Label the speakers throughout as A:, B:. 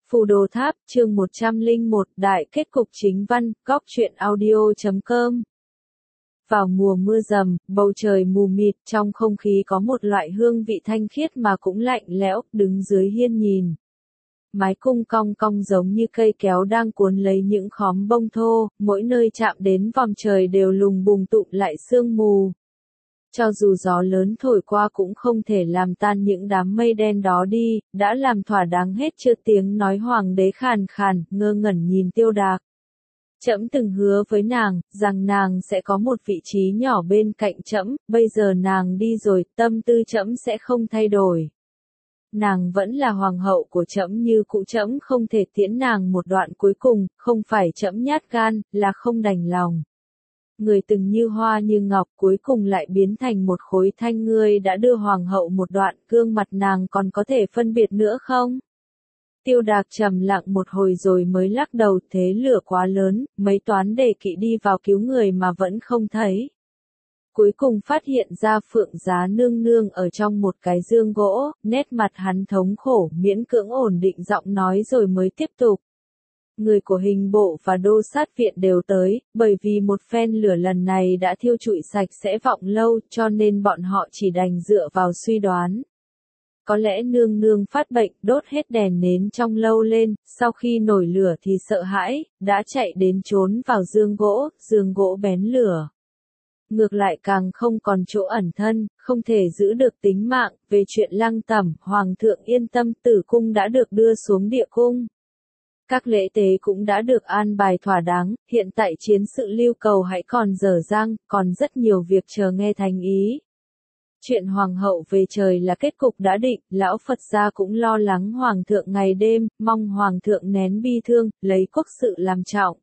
A: Phù Đồ Tháp, chương 101, Đại kết cục chính văn, góc truyện audio.com. Vào mùa mưa rầm, bầu trời mù mịt, trong không khí có một loại hương vị thanh khiết mà cũng lạnh lẽo, đứng dưới hiên nhìn. Mái cung cong cong giống như cây kéo đang cuốn lấy những khóm bông thô, mỗi nơi chạm đến vòm trời đều lùng bùng tụ lại sương mù. Cho dù gió lớn thổi qua cũng không thể làm tan những đám mây đen đó đi, đã làm thỏa đáng hết chưa. Tiếng nói hoàng đế khàn khàn, ngơ ngẩn nhìn Tiêu Đạc. Trẫm từng hứa với nàng, rằng nàng sẽ có một vị trí nhỏ bên cạnh trẫm, bây giờ nàng đi rồi, tâm tư trẫm sẽ không thay đổi. Nàng vẫn là hoàng hậu của trẫm như cũ, trẫm không thể tiễn nàng một đoạn cuối cùng, không phải trẫm nhát gan, là không đành lòng. Người từng như hoa như ngọc cuối cùng lại biến thành một khối thanh. Ngươi đã đưa hoàng hậu một đoạn, gương mặt nàng còn có thể phân biệt nữa không? Tiêu Đạc trầm lặng một hồi rồi mới lắc đầu, thế lửa quá lớn, mấy toán đề kỵ đi vào cứu người mà vẫn không thấy. Cuối cùng phát hiện ra Phượng Giá nương nương ở trong một cái dương gỗ, nét mặt hắn thống khổ, miễn cưỡng ổn định giọng nói rồi mới tiếp tục. Người của hình bộ và đô sát viện đều tới, bởi vì một phen lửa lần này đã thiêu trụi sạch sẽ vọng lâu, cho nên bọn họ chỉ đành dựa vào suy đoán. Có lẽ nương nương phát bệnh, đốt hết đèn nến trong lâu lên, sau khi nổi lửa thì sợ hãi, đã chạy đến trốn vào giường gỗ bén lửa. Ngược lại càng không còn chỗ ẩn thân, không thể giữ được tính mạng. Về chuyện Lăng Tẩm, hoàng thượng yên tâm, tử cung đã được đưa xuống địa cung. Các lễ tế cũng đã được an bài thỏa đáng, hiện tại chiến sự Lưu Cầu hãy còn dở dang, còn rất nhiều việc chờ nghe thành ý. Chuyện hoàng hậu về trời là kết cục đã định, lão Phật gia cũng lo lắng hoàng thượng ngày đêm, mong hoàng thượng nén bi thương, lấy quốc sự làm trọng.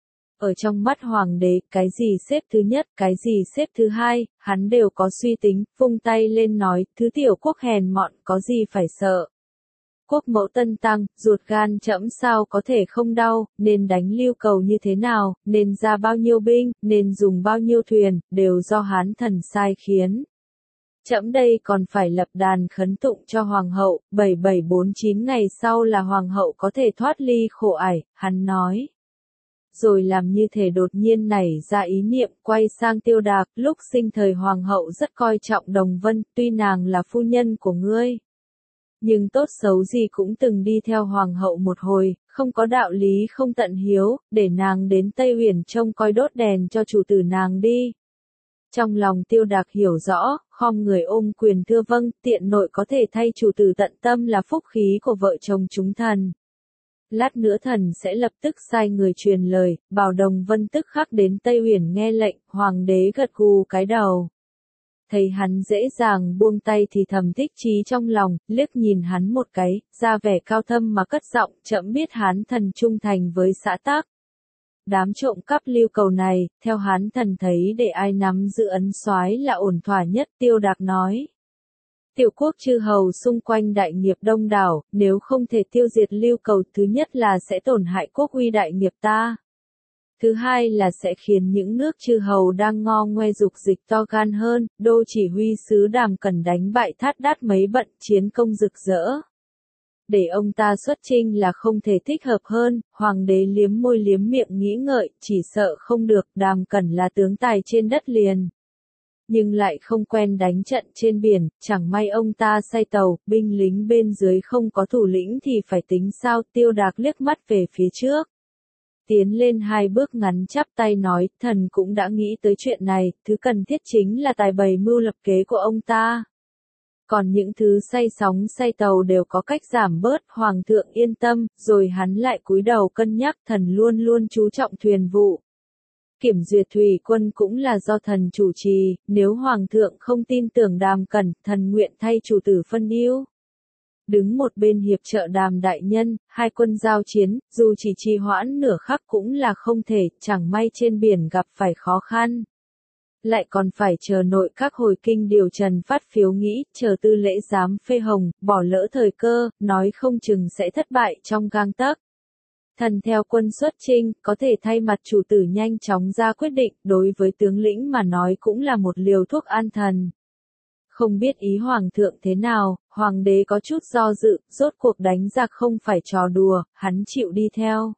A: Ở trong mắt hoàng đế, cái gì xếp thứ nhất, cái gì xếp thứ hai, hắn đều có suy tính, vung tay lên nói, thứ tiểu quốc hèn mọn, có gì phải sợ. Quốc mẫu tân tăng, ruột gan trẫm sao có thể không đau, nên đánh Lưu Cầu như thế nào, nên ra bao nhiêu binh, nên dùng bao nhiêu thuyền, đều do Hán thần sai khiến. Trẫm đây còn phải lập đàn khấn tụng cho hoàng hậu, 7749 ngày sau là hoàng hậu có thể thoát ly khổ ải, hắn nói. Rồi làm như thể đột nhiên nảy ra ý niệm, quay sang Tiêu Đạc, lúc sinh thời hoàng hậu rất coi trọng Đồng Vân, tuy nàng là phu nhân của ngươi. Nhưng tốt xấu gì cũng từng đi theo hoàng hậu một hồi, không có đạo lý không tận hiếu, để nàng đến Tây Uyển trông coi đốt đèn cho chủ tử nàng đi. Trong lòng Tiêu Đạc hiểu rõ, khom người ôm quyền thưa vâng, tiện nội có thể thay chủ tử tận tâm là phúc khí của vợ chồng chúng thần. Lát nữa thần sẽ lập tức sai người truyền lời, bảo Đồng Vân tức khắc đến Tây Uyển nghe lệnh, hoàng đế gật gù cái đầu. Thấy hắn dễ dàng buông tay thì thầm thích chí trong lòng, liếc nhìn hắn một cái, ra vẻ cao thâm mà cất giọng, trẫm biết Hán thần trung thành với xã tắc. Đám trộm cắp Lưu Cầu này, theo Hán thần thấy để ai nắm giữ ấn soái là ổn thỏa nhất. Tiêu Đạc nói. Tiểu quốc chư hầu xung quanh đại nghiệp đông đảo, nếu không thể tiêu diệt Lưu Cầu, thứ nhất là sẽ tổn hại quốc uy đại nghiệp ta. Thứ hai là sẽ khiến những nước chư hầu đang ngo ngoe dục dịch to gan hơn, đô chỉ huy sứ Đàm Cẩn đánh bại Thát Đát mấy bận chiến công rực rỡ. Để ông ta xuất chinh là không thể thích hợp hơn, hoàng đế liếm môi liếm miệng nghĩ ngợi, chỉ sợ không được, Đàm Cẩn là tướng tài trên đất liền. Nhưng lại không quen đánh trận trên biển, chẳng may ông ta say tàu, binh lính bên dưới không có thủ lĩnh thì phải tính sao. Tiêu Đạc liếc mắt về phía trước. Tiến lên 2 bước ngắn chắp tay nói, thần cũng đã nghĩ tới chuyện này, thứ cần thiết chính là tài bày mưu lập kế của ông ta. Còn những thứ say sóng say tàu đều có cách giảm bớt, hoàng thượng yên tâm, rồi hắn lại cúi đầu cân nhắc, thần luôn luôn chú trọng thuyền vụ. Kiểm duyệt thủy quân cũng là do thần chủ trì, nếu hoàng thượng không tin tưởng Đàm Cẩn, thần nguyện thay chủ tử phân ưu. Đứng một bên hiệp trợ Đàm đại nhân, hai quân giao chiến, dù chỉ trì hoãn nửa khắc cũng là không thể, chẳng may trên biển gặp phải khó khăn. Lại còn phải chờ nội các hồi kinh điều trần phát phiếu nghĩ, chờ tư lễ giám phê hồng, bỏ lỡ thời cơ, nói không chừng sẽ thất bại trong gang tấc. Thần theo quân xuất chinh, có thể thay mặt chủ tử nhanh chóng ra quyết định, đối với tướng lĩnh mà nói cũng là một liều thuốc an thần. Không biết ý hoàng thượng thế nào, hoàng đế có chút do dự, rốt cuộc đánh giặc không phải trò đùa, hắn chịu đi theo.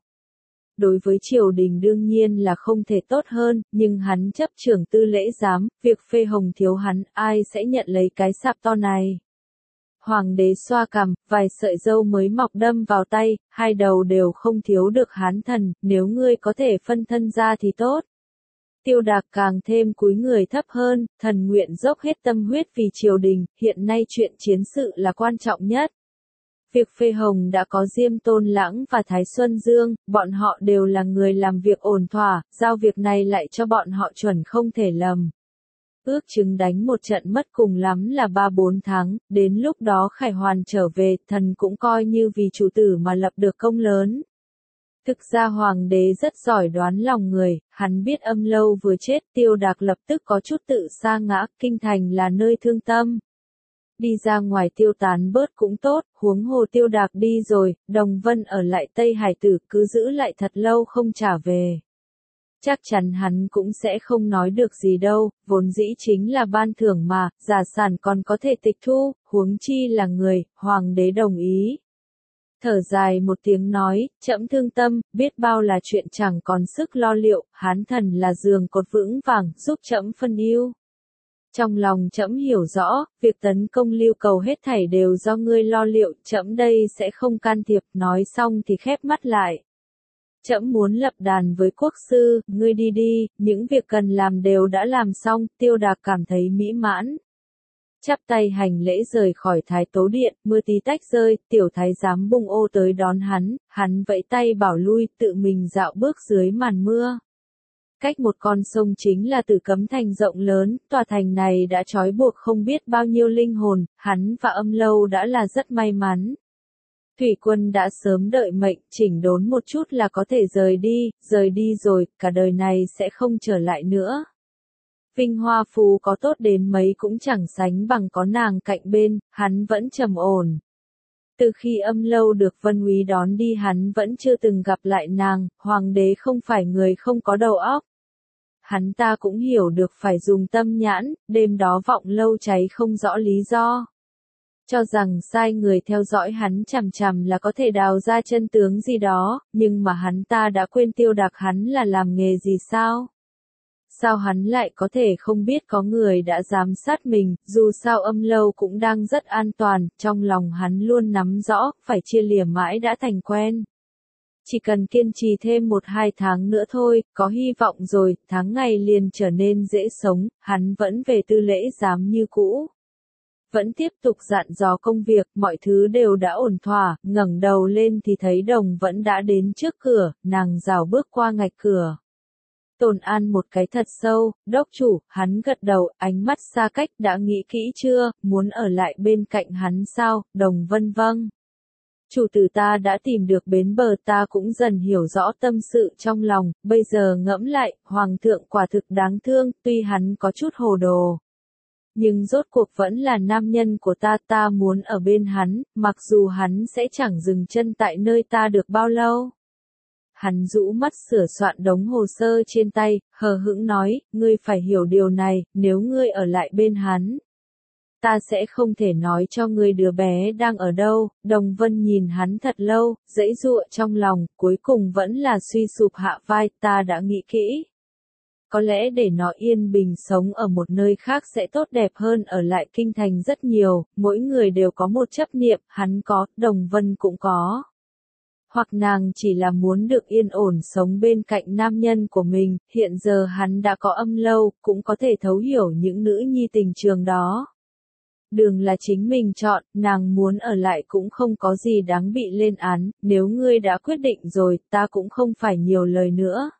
A: Đối với triều đình đương nhiên là không thể tốt hơn, nhưng hắn chấp trưởng tư lễ giám, việc phê hồng thiếu hắn, ai sẽ nhận lấy cái sạp to này. Hoàng đế xoa cằm, vài sợi râu mới mọc đâm vào tay, hai đầu đều không thiếu được hán thần, nếu ngươi có thể phân thân ra thì tốt. Tiêu Đạc càng thêm cúi người thấp hơn, thần nguyện dốc hết tâm huyết vì triều đình, hiện nay chuyện chiến sự là quan trọng nhất. Việc phê hồng đã có Diêm Tôn Lãng và Thái Xuân Dương, bọn họ đều là người làm việc ổn thỏa, giao việc này lại cho bọn họ chuẩn không thể lầm. Ước chừng đánh một trận mất cùng lắm là 3-4 tháng, đến lúc đó Khải Hoàn trở về, thần cũng coi như vì chủ tử mà lập được công lớn. Thực ra hoàng đế rất giỏi đoán lòng người, hắn biết Âm Lâu vừa chết, Tiêu Đạc lập tức có chút tự sa ngã, kinh thành là nơi thương tâm. Đi ra ngoài tiêu tán bớt cũng tốt, huống hồ Tiêu Đạc đi rồi, Đồng Vân ở lại Tây Hải Tử cứ giữ lại thật lâu không trả về. Chắc chắn hắn cũng sẽ không nói được gì đâu, vốn dĩ chính là ban thưởng mà, gia sản còn có thể tịch thu, huống chi là người, hoàng đế đồng ý. Thở dài một tiếng nói, trẫm thương tâm, biết bao là chuyện chẳng còn sức lo liệu, hán thần là giường cột vững vàng, giúp trẫm phân ưu. Trong lòng trẫm hiểu rõ, việc tấn công Lưu Cầu hết thảy đều do ngươi lo liệu, trẫm đây sẽ không can thiệp, nói xong thì khép mắt lại. Trẫm muốn lập đàn với quốc sư, ngươi đi đi, những việc cần làm đều đã làm xong, Tiêu Đạc cảm thấy mỹ mãn. Chắp tay hành lễ rời khỏi Thái Tố Điện, mưa tí tách rơi, tiểu thái giám Bung Ô tới đón hắn vẫy tay bảo lui, tự mình dạo bước dưới màn mưa. Cách một con sông chính là Tử Cấm Thành rộng lớn, tòa thành này đã trói buộc không biết bao nhiêu linh hồn, hắn và Âm Lâu đã là rất may mắn. Thủy quân đã sớm đợi mệnh, chỉnh đốn một chút là có thể rời đi rồi, cả đời này sẽ không trở lại nữa. Vinh hoa phú có tốt đến mấy cũng chẳng sánh bằng có nàng cạnh bên, hắn vẫn trầm ổn. Từ khi Âm Lâu được Vân Úy đón đi hắn vẫn chưa từng gặp lại nàng, hoàng đế không phải người không có đầu óc. Hắn ta cũng hiểu được phải dùng tâm nhãn, đêm đó Vọng Lâu cháy không rõ lý do. Cho rằng sai người theo dõi hắn chằm chằm là có thể đào ra chân tướng gì đó, nhưng mà hắn ta đã quên Tiêu Đạc hắn là làm nghề gì sao? Sao hắn lại có thể không biết có người đã giám sát mình, dù sao Âm Lâu cũng đang rất an toàn, trong lòng hắn luôn nắm rõ, phải chia lìa mãi đã thành quen. Chỉ cần kiên trì thêm 1-2 tháng nữa thôi, có hy vọng rồi, tháng ngày liền trở nên dễ sống, hắn vẫn về tư lễ giám như cũ. Vẫn tiếp tục dặn dò công việc, mọi thứ đều đã ổn thỏa, ngẩng đầu lên thì thấy Đồng vẫn đã đến trước cửa, nàng rảo bước qua ngạch cửa. Tôn An một cái thật sâu, đốc chủ, hắn gật đầu, ánh mắt xa cách, đã nghĩ kỹ chưa, muốn ở lại bên cạnh hắn sao, Đồng Vân vâng. Chủ tử ta đã tìm được bến bờ, ta cũng dần hiểu rõ tâm sự trong lòng, bây giờ ngẫm lại, hoàng thượng quả thực đáng thương, tuy hắn có chút hồ đồ. Nhưng rốt cuộc vẫn là nam nhân của ta muốn ở bên hắn, mặc dù hắn sẽ chẳng dừng chân tại nơi ta được bao lâu. Hắn rũ mắt sửa soạn đống hồ sơ trên tay, hờ hững nói, ngươi phải hiểu điều này, nếu ngươi ở lại bên hắn. Ta sẽ không thể nói cho ngươi đứa bé đang ở đâu. Đồng Vân nhìn hắn thật lâu, giãy giụa trong lòng, cuối cùng vẫn là suy sụp hạ vai, ta đã nghĩ kỹ. Có lẽ để nó yên bình sống ở một nơi khác sẽ tốt đẹp hơn ở lại kinh thành rất nhiều, mỗi người đều có một chấp niệm, hắn có, Đồng Vân cũng có. Hoặc nàng chỉ là muốn được yên ổn sống bên cạnh nam nhân của mình, hiện giờ hắn đã có Âm Lâu, cũng có thể thấu hiểu những nữ nhi tình trường đó. Đường là chính mình chọn, nàng muốn ở lại cũng không có gì đáng bị lên án, nếu ngươi đã quyết định rồi, ta cũng không phải nhiều lời nữa.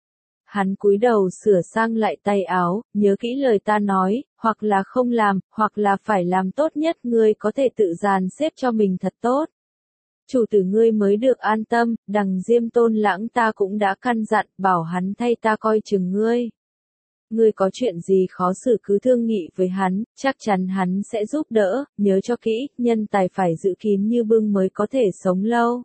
A: Hắn cúi đầu sửa sang lại tay áo, nhớ kỹ lời ta nói, hoặc là không làm, hoặc là phải làm tốt nhất, ngươi có thể tự dàn xếp cho mình thật tốt. Chủ tử ngươi mới được an tâm, đằng Diêm Tôn Lãng ta cũng đã căn dặn, bảo hắn thay ta coi chừng ngươi. Ngươi có chuyện gì khó xử cứ thương nghị với hắn, chắc chắn hắn sẽ giúp đỡ, nhớ cho kỹ, nhân tài phải giữ kín như bưng mới có thể sống lâu.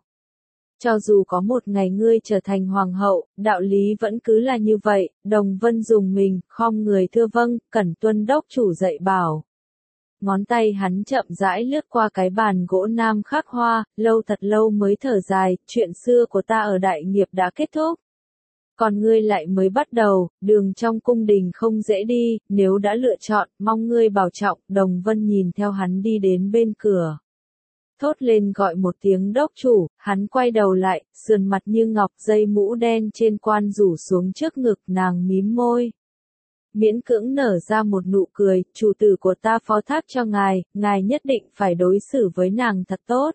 A: Cho dù có một ngày ngươi trở thành hoàng hậu, đạo lý vẫn cứ là như vậy. Đồng Vân dùng mình, khom người thưa vâng, cẩn tuân đốc chủ dạy bảo. ngón tay hắn chậm rãi lướt qua cái bàn gỗ nam khắc hoa, lâu thật lâu mới thở dài, chuyện xưa của ta ở đại nghiệp đã kết thúc. Còn ngươi lại mới bắt đầu, đường trong cung đình không dễ đi, nếu đã lựa chọn, mong ngươi bảo trọng. Đồng Vân nhìn theo hắn đi đến bên cửa. Thốt lên gọi một tiếng đốc chủ, hắn quay đầu lại, sườn mặt như ngọc, dây mũ đen trên quan rủ xuống trước ngực, nàng mím môi. Miễn cưỡng nở ra một nụ cười, chủ tử của ta phó thác cho ngài nhất định phải đối xử với nàng thật tốt.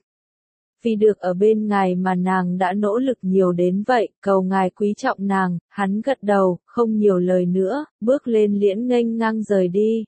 A: Vì được ở bên ngài mà nàng đã nỗ lực nhiều đến vậy, cầu ngài quý trọng nàng. Hắn gật đầu, không nhiều lời nữa, bước lên liễn nghênh ngang rời đi.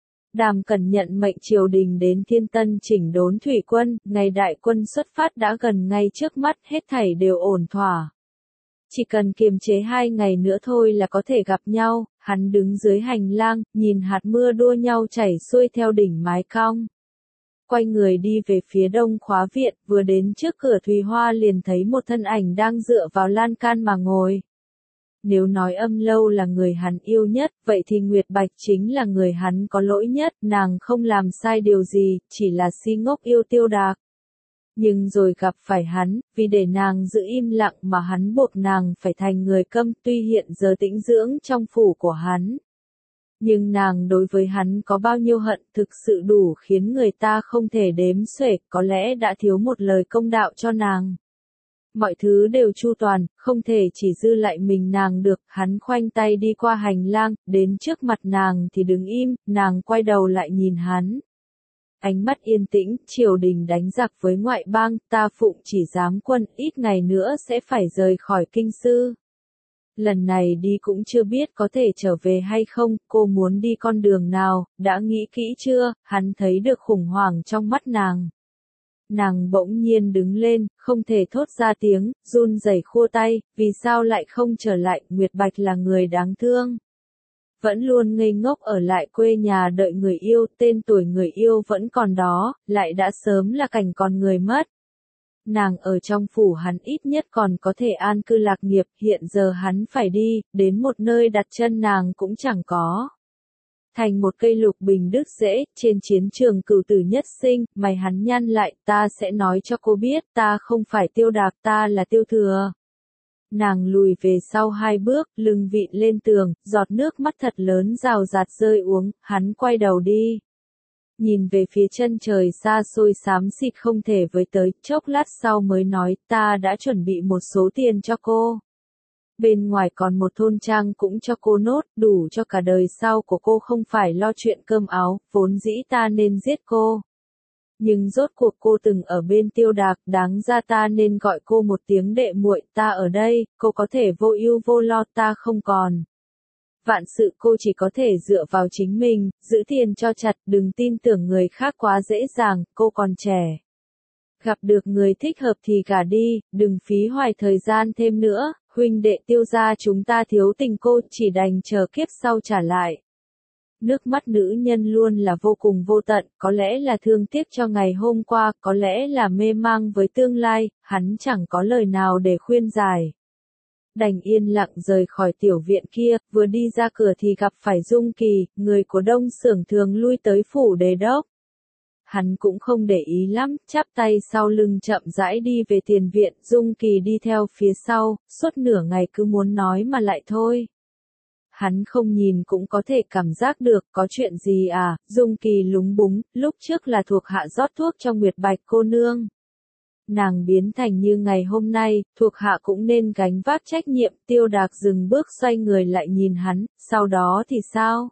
A: Đàm Cẩn nhận mệnh triều đình đến Thiên Tân chỉnh đốn thủy quân, ngày đại quân xuất phát đã gần ngay trước mắt, hết thảy đều ổn thỏa. Chỉ cần kiềm chế 2 ngày nữa thôi là có thể gặp nhau. Hắn đứng dưới hành lang, nhìn hạt mưa đua nhau chảy xuôi theo đỉnh mái cong. Quay người đi về phía đông khóa viện, vừa đến trước cửa Thùy Hoa liền thấy một thân ảnh đang dựa vào lan can mà ngồi. Nếu nói Âm Lâu là người hắn yêu nhất, vậy thì Nguyệt Bạch chính là người hắn có lỗi nhất, nàng không làm sai điều gì, chỉ là si ngốc yêu Tiêu Đạc. Nhưng rồi gặp phải hắn, vì để nàng giữ im lặng mà hắn buộc nàng phải thành người câm, tuy hiện giờ tĩnh dưỡng trong phủ của hắn. Nhưng nàng đối với hắn có bao nhiêu hận thực sự đủ khiến người ta không thể đếm xuể, có lẽ đã thiếu một lời công đạo cho nàng. Mọi thứ đều chu toàn, không thể chỉ dư lại mình nàng được, hắn khoanh tay đi qua hành lang, đến trước mặt nàng thì đứng im, nàng quay đầu lại nhìn hắn. Ánh mắt yên tĩnh, triều đình đánh giặc với ngoại bang, ta phụng chỉ giám quân, ít ngày nữa sẽ phải rời khỏi kinh sư. Lần này đi cũng chưa biết có thể trở về hay không, cô muốn đi con đường nào, đã nghĩ kỹ chưa, hắn thấy được khủng hoảng trong mắt nàng. Nàng bỗng nhiên đứng lên, không thể thốt ra tiếng, run rẩy khua tay, vì sao lại không trở lại, Nguyệt Bạch là người đáng thương. Vẫn luôn ngây ngốc ở lại quê nhà đợi người yêu, tên tuổi người yêu vẫn còn đó, lại đã sớm là cảnh còn người mất. Nàng ở trong phủ hắn ít nhất còn có thể an cư lạc nghiệp, hiện giờ hắn phải đi, đến một nơi đặt chân nàng cũng chẳng có. Thành một cây lục bình đứt rễ, trên chiến trường cửu tử nhất sinh, mày hắn nhăn lại, ta sẽ nói cho cô biết, ta không phải Tiêu Đạc, ta là Tiêu Thừa. Nàng lùi về sau 2 bước, lưng vịn lên tường, giọt nước mắt thật lớn rào rạt rơi uống, hắn quay đầu đi. Nhìn về phía chân trời xa xôi xám xịt không thể với tới, chốc lát sau mới nói, ta đã chuẩn bị một số tiền cho cô. Bên ngoài còn một thôn trang cũng cho cô nốt, đủ cho cả đời sau của cô không phải lo chuyện cơm áo, vốn dĩ ta nên giết cô. Nhưng rốt cuộc cô từng ở bên Tiêu Đạc, đáng ra ta nên gọi cô một tiếng đệ muội, ta ở đây, cô có thể vô ưu vô lo, ta không còn. Vạn sự cô chỉ có thể dựa vào chính mình, giữ tiền cho chặt, đừng tin tưởng người khác quá dễ dàng, cô còn trẻ. Gặp được người thích hợp thì gả đi, đừng phí hoài thời gian thêm nữa, huynh đệ Tiêu gia chúng ta thiếu tình cô, chỉ đành chờ kiếp sau trả lại. Nước mắt nữ nhân luôn là vô cùng vô tận, có lẽ là thương tiếc cho ngày hôm qua, có lẽ là mê mang với tương lai, hắn chẳng có lời nào để khuyên giải. Đành yên lặng rời khỏi tiểu viện kia, vừa đi ra cửa thì gặp phải Dung Kỳ, người của Đông Xưởng thường lui tới phủ đề đốc. Hắn cũng không để ý lắm, chắp tay sau lưng chậm rãi đi về tiền viện, Dung Kỳ đi theo phía sau, suốt nửa ngày cứ muốn nói mà lại thôi. Hắn không nhìn cũng có thể cảm giác được, có chuyện gì à, Dung Kỳ lúng búng, lúc trước là thuộc hạ rót thuốc cho Nguyệt Bạch cô nương. Nàng biến thành như ngày hôm nay, thuộc hạ cũng nên gánh vác trách nhiệm, Tiêu Đạc dừng bước xoay người lại nhìn hắn, sau đó thì sao?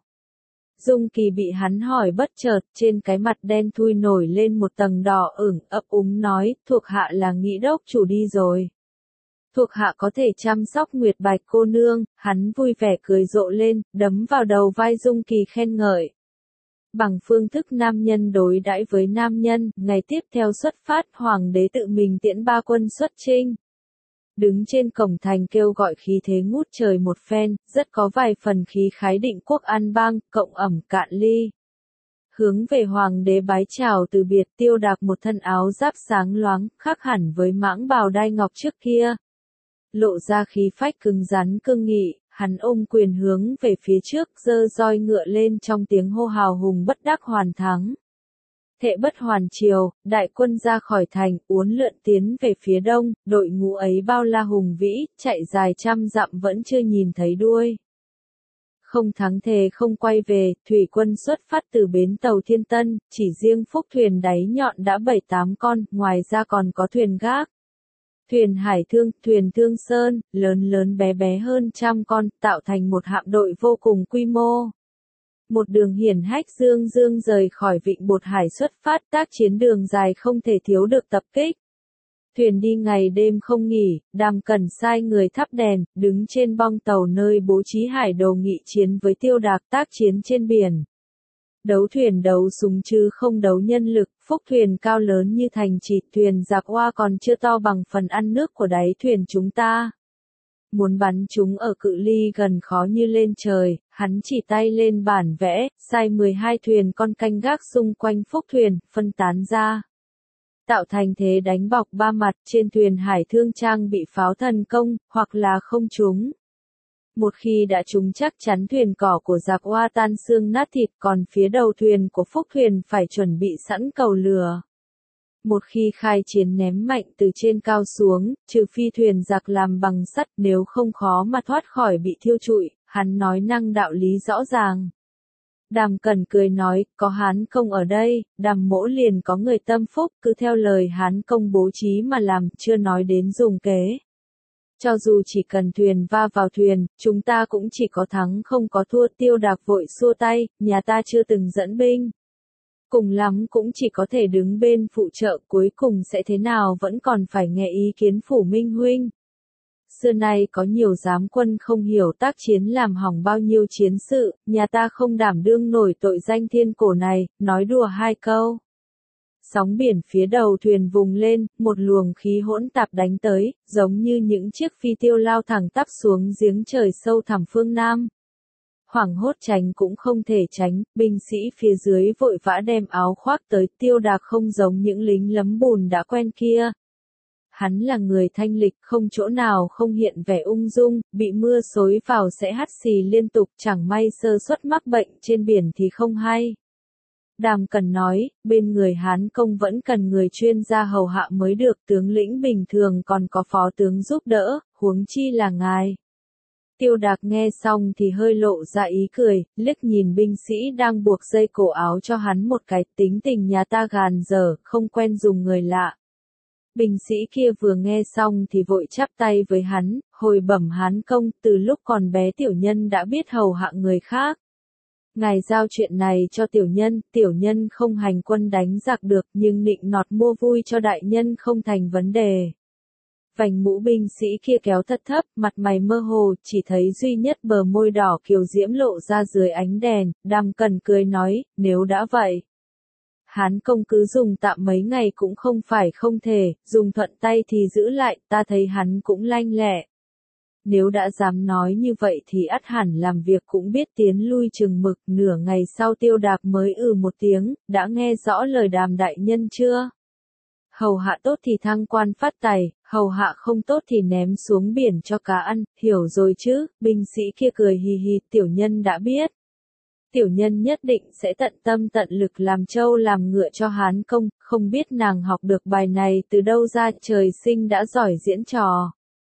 A: Dung Kỳ bị hắn hỏi bất chợt, trên cái mặt đen thui nổi lên một tầng đỏ ửng, ấp úng nói, thuộc hạ là nghĩ đốc chủ đi rồi. Thuộc hạ có thể chăm sóc Nguyệt Bạch cô nương, hắn vui vẻ cười rộ lên, đấm vào đầu vai Dung Kỳ khen ngợi. Bằng phương thức nam nhân đối đãi với nam nhân, ngày tiếp theo xuất phát, hoàng đế tự mình tiễn 3 quân xuất chinh. Đứng trên cổng thành kêu gọi khí thế ngút trời một phen, rất có vài phần khí khái định quốc an bang, cộng ẩm cạn ly. Hướng về hoàng đế bái chào từ biệt, Tiêu Đạc một thân áo giáp sáng loáng, khác hẳn với mãng bào đai ngọc trước kia. Lộ ra khí phách cứng rắn cương nghị, hắn ôm quyền hướng về phía trước, giơ roi ngựa lên trong tiếng hô hào hùng bất đắc hoàn thắng. Thệ bất hoàn triều, đại quân ra khỏi thành, uốn lượn tiến về phía đông, đội ngũ ấy bao la hùng vĩ, chạy dài trăm dặm vẫn chưa nhìn thấy đuôi. Không thắng thề không quay về, thủy quân xuất phát từ bến tàu Thiên Tân, chỉ riêng phúc thuyền đáy nhọn đã 7-8 con, ngoài ra còn có thuyền gác. Thuyền hải thương, thuyền thương sơn, lớn lớn bé bé hơn 100 con, tạo thành một hạm đội vô cùng quy mô. Một đường hiển hách dương dương rời khỏi vịnh Bột Hải xuất phát, tác chiến đường dài không thể thiếu được tập kích. Thuyền đi ngày đêm không nghỉ, Đàm Cẩn sai người thắp đèn, đứng trên bong tàu nơi bố trí hải đồ nghị chiến với Tiêu Đạc, tác chiến trên biển. Đấu thuyền đấu súng chứ không đấu nhân lực, phúc thuyền cao lớn như thành trì, thuyền giặc Hoa còn chưa to bằng phần ăn nước của đáy thuyền chúng ta. Muốn bắn chúng ở cự ly gần khó như lên trời, hắn chỉ tay lên bản vẽ, sai 12 thuyền con canh gác xung quanh phúc thuyền, phân tán ra. Tạo thành thế đánh bọc ba mặt, trên thuyền hải thương trang bị pháo thần công, hoặc là không trúng. Một khi đã trúng chắc chắn thuyền cỏ của giặc Hoa tan xương nát thịt, còn phía đầu thuyền của phúc thuyền phải chuẩn bị sẵn cầu lửa. Một khi khai chiến ném mạnh từ trên cao xuống, trừ phi thuyền giặc làm bằng sắt, nếu không khó mà thoát khỏi bị thiêu trụi, hắn nói năng đạo lý rõ ràng. Đàm Cẩn cười nói, có Hán Công ở đây, Đàm mỗ liền có người tâm phúc, cứ theo lời Hán Công bố trí mà làm, chưa nói đến dùng kế. Cho dù chỉ cần thuyền va vào thuyền, chúng ta cũng chỉ có thắng không có thua. Tiêu Đạc vội xua tay, nhà ta chưa từng dẫn binh. Cùng lắm cũng chỉ có thể đứng bên phụ trợ, cuối cùng sẽ thế nào vẫn còn phải nghe ý kiến Phủ Minh huynh. Xưa nay có nhiều giám quân không hiểu tác chiến làm hỏng bao nhiêu chiến sự, nhà ta không đảm đương nổi tội danh thiên cổ này, nói đùa hai câu. Sóng biển phía đầu thuyền vùng lên, một luồng khí hỗn tạp đánh tới, giống như những chiếc phi tiêu lao thẳng tắp xuống giếng trời sâu thẳm phương Nam. Hoảng hốt tránh cũng không thể tránh, binh sĩ phía dưới vội vã đem áo khoác tới. Tiêu Đạc không giống những lính lấm bùn đã quen kia. Hắn là người thanh lịch, không chỗ nào không hiện vẻ ung dung, bị mưa xối vào sẽ hắt xì liên tục, chẳng may sơ suất mắc bệnh trên biển thì không hay. Đàm Cẩn nói, bên người Hán Công vẫn cần người chuyên gia hầu hạ mới được, tướng lĩnh bình thường còn có phó tướng giúp đỡ, huống chi là ngài. Tiêu Đạc nghe xong thì hơi lộ ra ý cười, liếc nhìn binh sĩ đang buộc dây cổ áo cho hắn một cái, tính tình nhà ta gàn dở, không quen dùng người lạ. Binh sĩ kia vừa nghe xong thì vội chắp tay với hắn, hồi bẩm Hán Công, từ lúc còn bé tiểu nhân đã biết hầu hạ người khác. Ngài giao chuyện này cho tiểu nhân không hành quân đánh giặc được, nhưng nịnh nọt mua vui cho đại nhân không thành vấn đề. Vành mũ binh sĩ kia kéo thật thấp, mặt mày mơ hồ, chỉ thấy duy nhất bờ môi đỏ kiều diễm lộ ra dưới ánh đèn. Đàm Cẩn cười nói, nếu đã vậy, Hán Công cứ dùng tạm mấy ngày cũng không phải không thể, dùng thuận tay thì giữ lại, ta thấy hắn cũng lanh lẹ. Nếu đã dám nói như vậy thì ắt hẳn làm việc cũng biết tiến lui chừng mực. Nửa ngày sau Tiêu Đạc mới một tiếng, đã nghe rõ lời Đàm đại nhân chưa? Hầu hạ tốt thì thăng quan phát tài, hầu hạ không tốt thì ném xuống biển cho cá ăn, hiểu rồi chứ? Binh sĩ kia cười hì hì, tiểu nhân đã biết. Tiểu nhân nhất định sẽ tận tâm tận lực làm trâu làm ngựa cho Hán Công, không biết nàng học được bài này từ đâu ra, trời sinh đã giỏi diễn trò.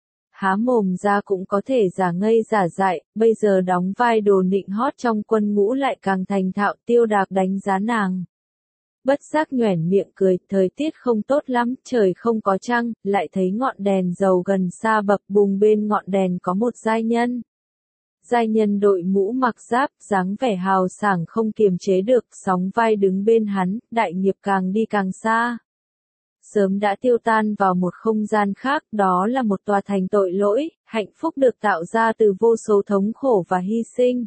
A: Há mồm ra cũng có thể giả ngây giả dại, bây giờ đóng vai đồ nịnh hót trong quân ngũ lại càng thành thạo. Tiêu Đạc đánh giá nàng. Bất giác nhoẻn miệng cười, thời tiết không tốt lắm, trời không có trăng, lại thấy ngọn đèn dầu gần xa bập bùng, bên ngọn đèn có một giai nhân. Giai nhân đội mũ mặc giáp, dáng vẻ hào sảng không kiềm chế được, sóng vai đứng bên hắn, đại nghiệp càng đi càng xa. Sớm đã tiêu tan vào một không gian khác, đó là một tòa thành tội lỗi, hạnh phúc được tạo ra từ vô số thống khổ và hy sinh.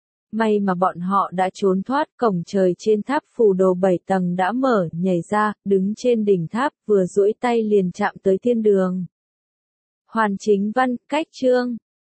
A: May mà bọn họ đã trốn thoát, cổng trời trên tháp phù đồ 7 tầng đã mở, nhảy ra, đứng trên đỉnh tháp, vừa duỗi tay liền chạm tới thiên đường. Hoàn chính văn, cách chương.